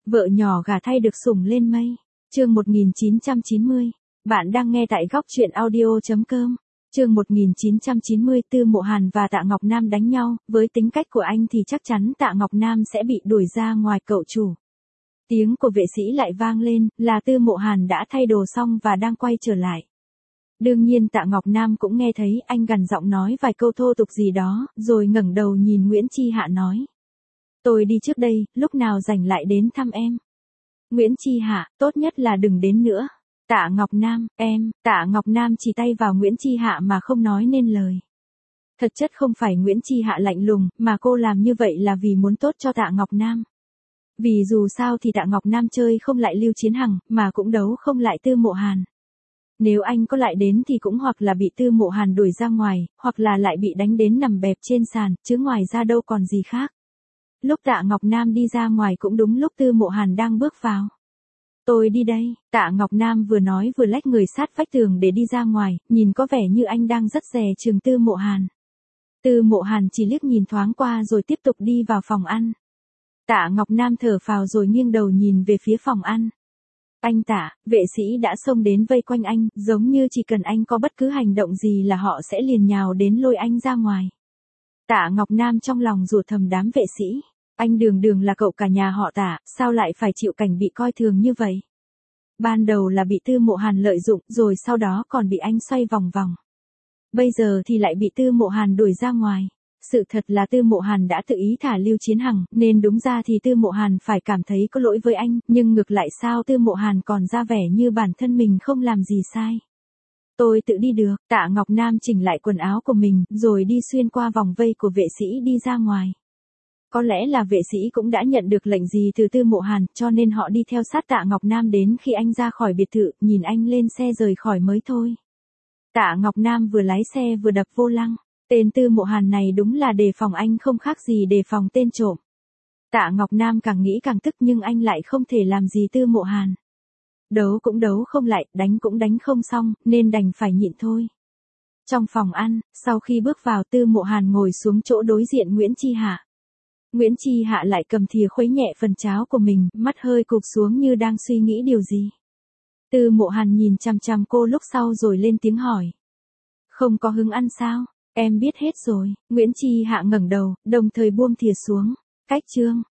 Vợ nhỏ gả thay được sủng lên mây. Chương 1990. Bạn đang nghe tại góc truyện audio.com. Chương 1990, Tư Mộ Hàn và Tạ Ngọc Nam đánh nhau, với tính cách của anh thì chắc chắn Tạ Ngọc Nam sẽ bị đuổi ra ngoài cậu chủ. Tiếng của vệ sĩ lại vang lên, là Tư Mộ Hàn đã thay đồ xong và đang quay trở lại. Đương nhiên Tạ Ngọc Nam cũng nghe thấy, anh gằn giọng nói vài câu thô tục gì đó, rồi ngẩng đầu nhìn Nguyễn Chi Hạ nói. Tôi đi trước đây, lúc nào rảnh lại đến thăm em. Nguyễn Chi Hạ, tốt nhất là đừng đến nữa. Tạ Ngọc Nam, em, Tạ Ngọc Nam chỉ tay vào Nguyễn Chi Hạ mà không nói nên lời. Thật chất không phải Nguyễn Chi Hạ lạnh lùng, mà cô làm như vậy là vì muốn tốt cho Tạ Ngọc Nam. Vì dù sao thì Tạ Ngọc Nam chơi không lại Lưu Chiến Hằng, mà cũng đấu không lại Tư Mộ Hàn. Nếu anh có lại đến thì cũng hoặc là bị Tư Mộ Hàn đuổi ra ngoài, hoặc là lại bị đánh đến nằm bẹp trên sàn, chứ ngoài ra đâu còn gì khác. Lúc Tạ Ngọc Nam đi ra ngoài cũng đúng lúc Tư Mộ Hàn đang bước vào. Tôi đi đây, Tạ Ngọc Nam vừa nói vừa lách người sát vách tường để đi ra ngoài, nhìn có vẻ như anh đang rất dè chừng Tư Mộ Hàn. Tư Mộ Hàn chỉ liếc nhìn thoáng qua rồi tiếp tục đi vào phòng ăn. Tạ Ngọc Nam thở phào rồi nghiêng đầu nhìn về phía phòng ăn. Anh Tạ, vệ sĩ đã xông đến vây quanh anh, giống như chỉ cần anh có bất cứ hành động gì là họ sẽ liền nhào đến lôi anh ra ngoài. Tạ Ngọc Nam trong lòng rủa thầm đám vệ sĩ. Anh đường đường là cậu cả nhà họ Tạ, sao lại phải chịu cảnh bị coi thường như vậy? Ban đầu là bị Tư Mộ Hàn lợi dụng, rồi sau đó còn bị anh xoay vòng vòng. Bây giờ thì lại bị Tư Mộ Hàn đuổi ra ngoài. Sự thật là Tư Mộ Hàn đã tự ý thả Lưu Chiến Hằng, nên đúng ra thì Tư Mộ Hàn phải cảm thấy có lỗi với anh, nhưng ngược lại sao Tư Mộ Hàn còn ra vẻ như bản thân mình không làm gì sai. Tôi tự đi được, Tạ Ngọc Nam chỉnh lại quần áo của mình, rồi đi xuyên qua vòng vây của vệ sĩ đi ra ngoài. Có lẽ là vệ sĩ cũng đã nhận được lệnh gì từ Tư Mộ Hàn, cho nên họ đi theo sát Tạ Ngọc Nam đến khi anh ra khỏi biệt thự, nhìn anh lên xe rời khỏi mới thôi. Tạ Ngọc Nam vừa lái xe vừa đập vô lăng. Tên Tư Mộ Hàn này đúng là đề phòng anh không khác gì đề phòng tên trộm. Tạ Ngọc Nam càng nghĩ càng tức nhưng anh lại không thể làm gì Tư Mộ Hàn. Đấu cũng đấu không lại, đánh cũng đánh không xong, nên đành phải nhịn thôi. Trong phòng ăn, sau khi bước vào Tư Mộ Hàn ngồi xuống chỗ đối diện Nguyễn Chi Hạ. Nguyễn Chi Hạ lại cầm thìa khuấy nhẹ phần cháo của mình, mắt hơi cụp xuống như đang suy nghĩ điều gì. Tư Mộ Hàn nhìn chằm chằm cô lúc sau rồi lên tiếng hỏi. Không có hứng ăn sao? Em biết hết rồi. Nguyễn Chi Hạ ngẩng đầu, đồng thời buông thìa xuống. Cách chương.